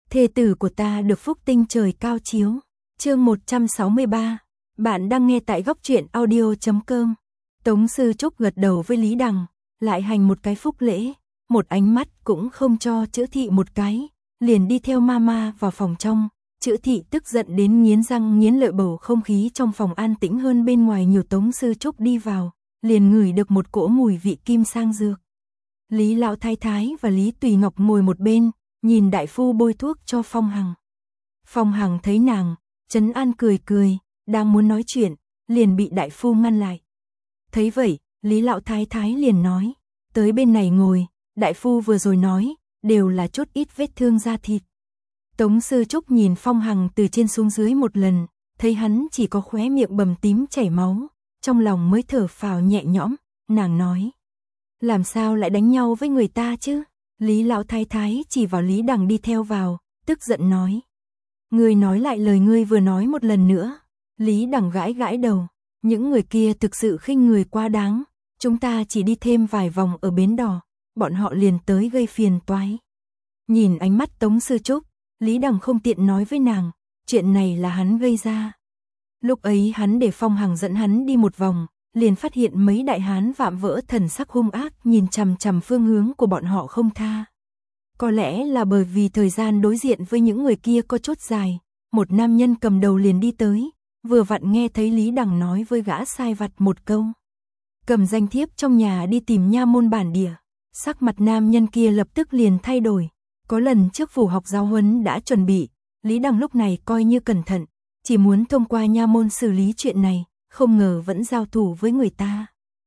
thê tử của ta được phúc tinh trời cao chiếu. Chương 163. Bạn đang nghe tại goctruyện.audio.com. Tống Sư Trúc gật đầu với Lý Đằng, lại hành một cái phúc lễ, một ánh mắt cũng không cho Chữ Thị một cái, liền đi theo mama vào phòng trong. Chữ Thị tức giận đến nghiến răng nghiến lợi, bầu không khí trong phòng an tĩnh hơn bên ngoài nhiều. Tống Sư Trúc đi vào, liền ngửi được một cỗ mùi vị kim sang dược. Lý Lão Thái Thái và Lý Tùy Ngọc ngồi một bên, nhìn đại phu bôi thuốc cho Phong Hằng. Phong Hằng thấy nàng, trấn an cười cười, đang muốn nói chuyện, liền bị đại phu ngăn lại. Thấy vậy, Lý Lão Thái Thái liền nói, tới bên này ngồi, đại phu vừa rồi nói, đều là chút ít vết thương da thịt. Tống Sư Trúc nhìn Phong Hằng từ trên xuống dưới một lần, thấy hắn chỉ có khóe miệng bầm tím chảy máu, trong lòng mới thở phào nhẹ nhõm, nàng nói. Làm sao lại đánh nhau với người ta chứ? Lý Lão Thái Thái chỉ vào Lý Đằng đi theo vào, tức giận nói. Ngươi nói lại lời ngươi vừa nói một lần nữa. Lý Đằng gãi gãi đầu, những người kia thực sự khinh người quá đáng, chúng ta chỉ đi thêm vài vòng ở bến đò, bọn họ liền tới gây phiền toái. Nhìn ánh mắt Tống Sư Trúc, Lý Đằng không tiện nói với nàng, chuyện này là hắn gây ra. Lúc ấy hắn để Phong Hằng dẫn hắn đi một vòng, liền phát hiện mấy đại hán vạm vỡ thần sắc hung ác nhìn chằm chằm phương hướng của bọn họ không tha. Có lẽ là bởi vì thời gian đối diện với những người kia có chút dài, một nam nhân cầm đầu liền đi tới, vừa vặn nghe thấy Lý Đằng nói với gã sai vặt một câu. Cầm danh thiếp trong nhà đi tìm nha môn bản địa. Sắc mặt nam nhân kia lập tức liền thay đổi. Có lần trước phủ học giáo huấn đã chuẩn bị, Lý Đằng lúc này coi như cẩn thận, chỉ muốn thông qua nha môn xử lý chuyện này, không ngờ vẫn giao thủ với người ta.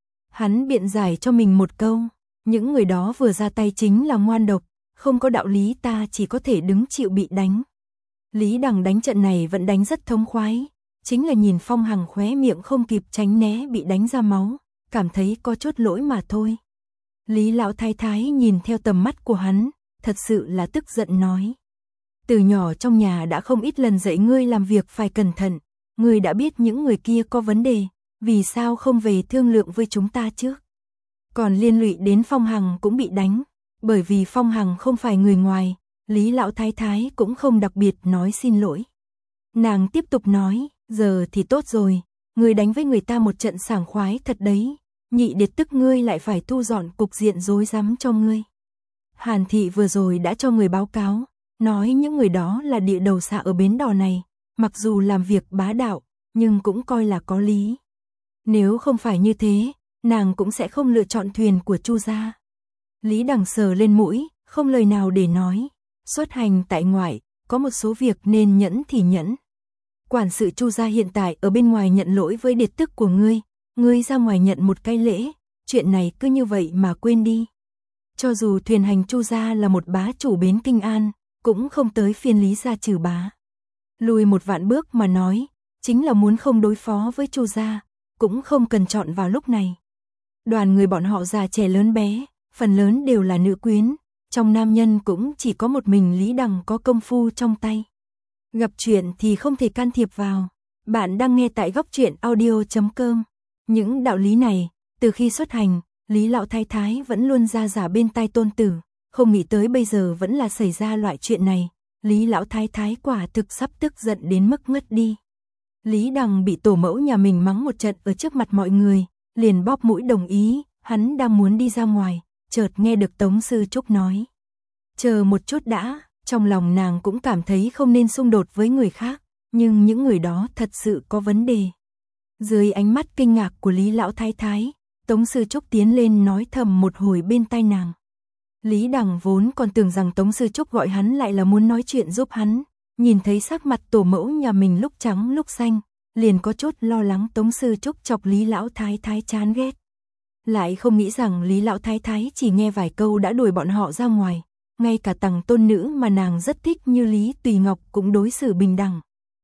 Hắn biện giải cho mình một câu, những người đó vừa ra tay chính là ngoan độc, không có đạo lý, ta chỉ có thể đứng chịu bị đánh. Lý Đằng đánh trận này vẫn đánh rất thống khoái, chính là nhìn Phong Hằng khóe miệng không kịp tránh né bị đánh ra máu, cảm thấy có chút lỗi mà thôi. Lý Lão Thái Thái nhìn theo tầm mắt của hắn, thật sự là tức giận nói. Từ nhỏ trong nhà đã không ít lần dạy ngươi làm việc phải cẩn thận, ngươi đã biết những người kia có vấn đề, vì sao không về thương lượng với chúng ta trước? Còn liên lụy đến Phong Hằng cũng bị đánh, bởi vì Phong Hằng không phải người ngoài, Lý Lão Thái Thái cũng không đặc biệt nói xin lỗi. Nàng tiếp tục nói, giờ thì tốt rồi, ngươi đánh với người ta một trận sảng khoái thật đấy, nhị điệt tức ngươi lại phải thu dọn cục diện rối rắm cho ngươi. Hàn thị vừa rồi đã cho người báo cáo, nói những người đó là địa đầu xạ ở bến đò này, mặc dù làm việc bá đạo, nhưng cũng coi là có lý. Nếu không phải như thế, nàng cũng sẽ không lựa chọn thuyền của Chu gia. Lý Đằng sờ lên mũi, không lời nào để nói. Xuất hành tại ngoại, có một số việc nên nhẫn thì nhẫn. Quản sự Chu gia hiện tại ở bên ngoài nhận lỗi với điệt tức của ngươi, ngươi ra ngoài nhận một cái lễ, chuyện này cứ như vậy mà quên đi. Cho dù thuyền hành Chu gia là một bá chủ bến Kinh An, cũng không tới phiên Lý gia trừ bá. Lùi một vạn bước mà nói, chính là muốn không đối phó với Chu gia, cũng không cần chọn vào lúc này. Đoàn người bọn họ già trẻ lớn bé, phần lớn đều là nữ quyến, trong nam nhân cũng chỉ có một mình Lý Đằng có công phu trong tay. Gặp chuyện thì không thể can thiệp vào. Bạn đang nghe tại goctruyện.audio.com. Những đạo lý này, từ khi xuất hành, Lý Lão Thái Thái vẫn luôn ra giả bên tai tôn tử, không nghĩ tới bây giờ vẫn là xảy ra loại chuyện này. Lý Lão Thái Thái quả thực sắp tức giận đến mức ngất đi. Lý Đằng bị tổ mẫu nhà mình mắng một trận ở trước mặt mọi người, liền bóp mũi đồng ý, hắn đang muốn đi ra ngoài, chợt nghe được Tống Sư Trúc nói. Chờ một chút đã, trong lòng nàng cũng cảm thấy không nên xung đột với người khác, nhưng những người đó thật sự có vấn đề. Dưới ánh mắt kinh ngạc của Lý Lão Thái Thái, Tống Sư Trúc tiến lên nói thầm một hồi bên tai nàng. Lý Đằng vốn còn tưởng rằng Tống Sư Trúc gọi hắn lại là muốn nói chuyện giúp hắn, nhìn thấy sắc mặt tổ mẫu nhà mình lúc trắng lúc xanh, liền có chút lo lắng Tống Sư Trúc chọc Lý Lão Thái Thái chán ghét. Lại không nghĩ rằng Lý Lão Thái Thái chỉ nghe vài câu đã đuổi bọn họ ra ngoài, ngay cả tầng tôn nữ mà nàng rất thích như Lý Tùy Ngọc cũng đối xử bình đẳng.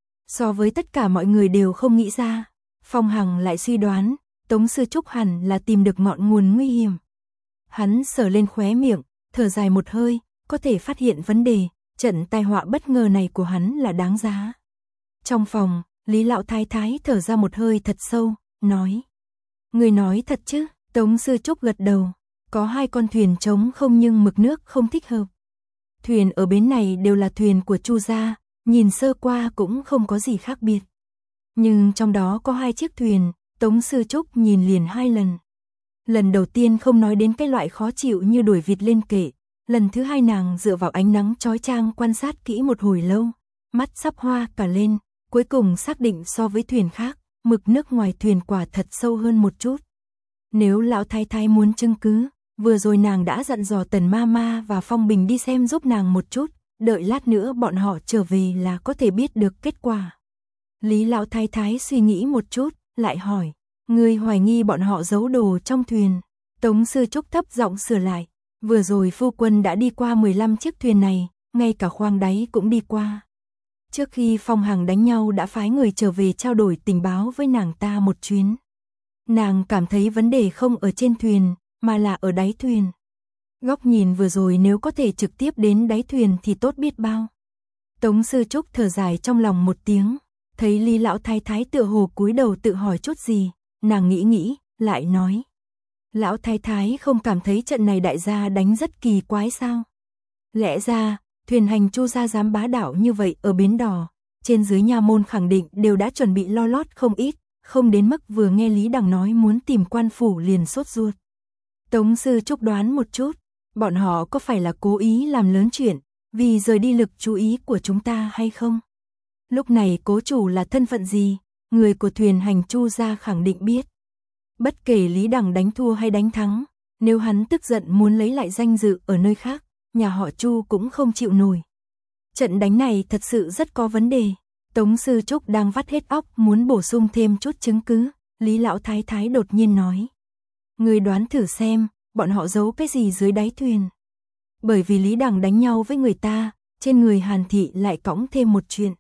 So với tất cả mọi người đều không nghĩ ra, Phong Hằng lại suy đoán, Tống Sư Trúc hẳn là tìm được ngọn nguồn nguy hiểm. Hắn sờ lên khóe miệng, thở dài một hơi, có thể phát hiện vấn đề, trận tai họa bất ngờ này của hắn là đáng giá. Trong phòng, Lý Lão Thái Thái thở ra một hơi thật sâu, nói. Người nói thật chứ? Tống Sư Trúc gật đầu, có 2 con thuyền trống không nhưng mực nước không thích hợp. Thuyền ở bến này đều là thuyền của Chu gia, nhìn sơ qua cũng không có gì khác biệt. Nhưng trong đó có 2 chiếc thuyền, Tống Sư Trúc nhìn liền 2 lần. Lần đầu tiên không nói đến cái loại khó chịu như đuổi vịt lên kệ, lần thứ 2 nàng dựa vào ánh nắng chói chang quan sát kỹ một hồi lâu, mắt sắp hoa cả lên, cuối cùng xác định so với thuyền khác, mực nước ngoài thuyền quả thật sâu hơn một chút. Nếu lão thái thái muốn chứng cứ, vừa rồi nàng đã dặn dò Tần Mama và Phong Bình đi xem giúp nàng một chút, đợi lát nữa bọn họ trở về là có thể biết được kết quả. Lý lão thái thái suy nghĩ một chút, lại hỏi, ngươi hoài nghi bọn họ giấu đồ trong thuyền. Tống Sư Trúc thấp giọng sửa lại, vừa rồi phu quân đã đi qua 15 chiếc thuyền này, ngay cả khoang đáy cũng đi qua. Trước khi Phong Hằng đánh nhau đã phái người trở về trao đổi tình báo với nàng ta một chuyến. Nàng cảm thấy vấn đề không ở trên thuyền, mà là ở đáy thuyền. Góc nhìn vừa rồi nếu có thể trực tiếp đến đáy thuyền thì tốt biết bao. Tống Sư Trúc thở dài trong lòng một tiếng, thấy Lý lão thái thái tựa hồ cúi đầu tự hỏi chút gì, nàng nghĩ, lại nói. Lão thái thái không cảm thấy trận này đại gia đánh rất kỳ quái sao? Lẽ ra, thuyền hành Chu gia dám bá đạo như vậy ở bến đò, trên dưới nha môn khẳng định đều đã chuẩn bị lo lót không ít, không đến mức vừa nghe Lý Đằng nói muốn tìm quan phủ liền sốt ruột. Tống Sư Trúc đoán một chút, bọn họ có phải là cố ý làm lớn chuyện, vì rời đi lực chú ý của chúng ta hay không? Lúc này cố chủ là thân phận gì, người của thuyền hành Chu gia khẳng định biết. Bất kể Lý Đằng đánh thua hay đánh thắng, nếu hắn tức giận muốn lấy lại danh dự ở nơi khác, nhà họ Chu cũng không chịu nổi. Trận đánh này thật sự rất có vấn đề. Tống Sư Trúc đang vắt hết óc muốn bổ sung thêm chút chứng cứ, Lý lão thái thái đột nhiên nói. Người đoán thử xem, bọn họ giấu cái gì dưới đáy thuyền. Bởi vì Lý Đằng đánh nhau với người ta, trên người Hàn Thị lại cõng thêm một chuyện.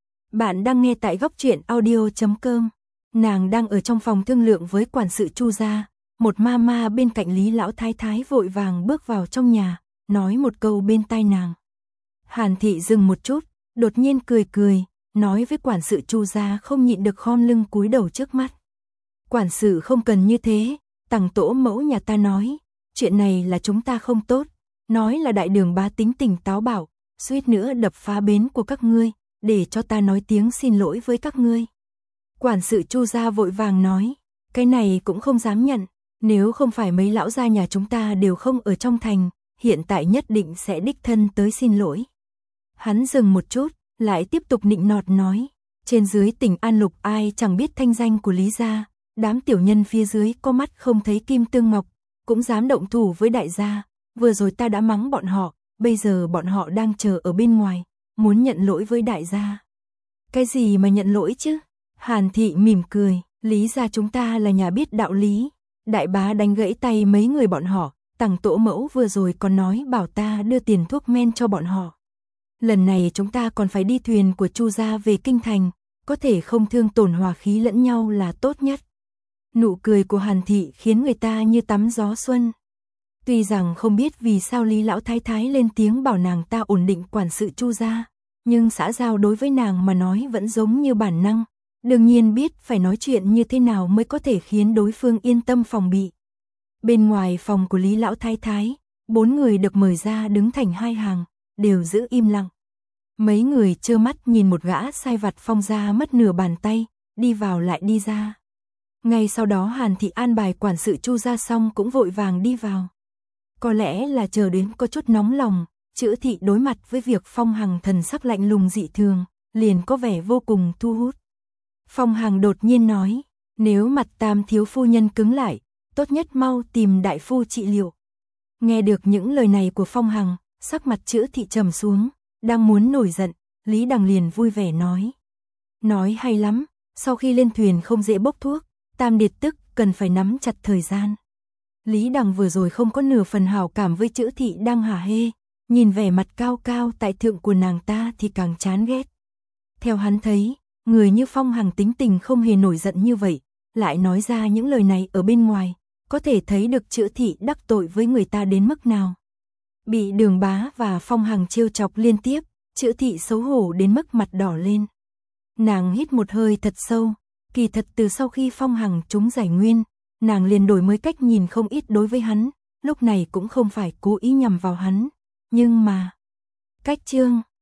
Bạn đang nghe tại góc truyện audio.com. Nàng đang ở trong phòng thương lượng với quản sự Chu gia, một mama bên cạnh Lý lão thái thái vội vàng bước vào trong nhà, nói một câu bên tai nàng. Hàn Thị dừng một chút, đột nhiên cười, nói với quản sự Chu gia không nhịn được khom lưng cúi đầu trước mắt. Quản sự không cần như thế, Tằng tổ mẫu nhà ta nói, chuyện này là chúng ta không tốt, nói là đại đường bá tính tình táo bạo, suýt nữa đập phá bến của các ngươi, để cho ta nói tiếng xin lỗi với các ngươi. Quản sự Chu gia vội vàng nói, cái này cũng không dám nhận, nếu không phải mấy lão gia nhà chúng ta đều không ở trong thành, hiện tại nhất định sẽ đích thân tới xin lỗi. Hắn dừng một chút, lại tiếp tục nịnh nọt nói, trên dưới tỉnh An Lục ai chẳng biết thanh danh của Lý gia, đám tiểu nhân phía dưới có mắt không thấy kim tương ngọc, cũng dám động thủ với đại gia, vừa rồi ta đã mắng bọn họ, bây giờ bọn họ đang chờ ở bên ngoài, muốn nhận lỗi với đại gia. Cái gì mà nhận lỗi chứ? Hàn Thị mỉm cười, Lý gia chúng ta là nhà biết đạo lý, đại bá đánh gãy tay mấy người bọn họ, Tằng tổ mẫu vừa rồi còn nói bảo ta đưa tiền thuốc men cho bọn họ. Lần này chúng ta còn phải đi thuyền của Chu gia về kinh thành, có thể không thương tổn hòa khí lẫn nhau là tốt nhất. Nụ cười của Hàn Thị khiến người ta như tắm gió xuân. Tuy rằng không biết vì sao Lý lão thái thái lên tiếng bảo nàng ta ổn định quản sự Chu gia, nhưng xã giao đối với nàng mà nói vẫn giống như bản năng, đương nhiên biết phải nói chuyện như thế nào mới có thể khiến đối phương yên tâm phòng bị. Bên ngoài phòng của Lý lão thái thái, 4 người được mời ra đứng thành 2 hàng, đều giữ im lặng. Mấy người trơ mắt nhìn một gã sai vặt Phong gia mất nửa bàn tay, đi vào lại đi ra. Ngay sau đó Hàn Thị an bài quản sự Chu gia xong cũng vội vàng đi vào. Có lẽ là chờ đến có chút nóng lòng, Chữ Thị đối mặt với việc Phong Hằng thần sắc lạnh lùng dị thường, liền có vẻ vô cùng thu hút. Phong Hằng đột nhiên nói, nếu mặt Tam thiếu phu nhân cứng lại, tốt nhất mau tìm đại phu trị liệu. Nghe được những lời này của Phong Hằng, sắc mặt Chữ Thị trầm xuống, đang muốn nổi giận, Lý Đằng liền vui vẻ nói. Nói hay lắm, sau khi lên thuyền không dễ bốc thuốc, Tam điệt tức cần phải nắm chặt thời gian. Lý Đằng vừa rồi không có nửa phần hảo cảm với Chữ Thị đang hả hê, nhìn vẻ mặt cao cao tại thượng của nàng ta thì càng chán ghét. Theo hắn thấy, người như Phong Hằng tính tình không hề nổi giận như vậy, lại nói ra những lời này ở bên ngoài, có thể thấy được Chữ Thị đắc tội với người ta đến mức nào. Bị Đường Bá và Phong Hằng trêu chọc liên tiếp, Chữ Thị xấu hổ đến mức mặt đỏ lên. Nàng hít một hơi thật sâu, kỳ thật từ sau khi Phong Hằng trúng giải nguyên, nàng liền đổi mới cách nhìn không ít đối với hắn, lúc này cũng không phải cố ý nhằm vào hắn, nhưng mà Cách chương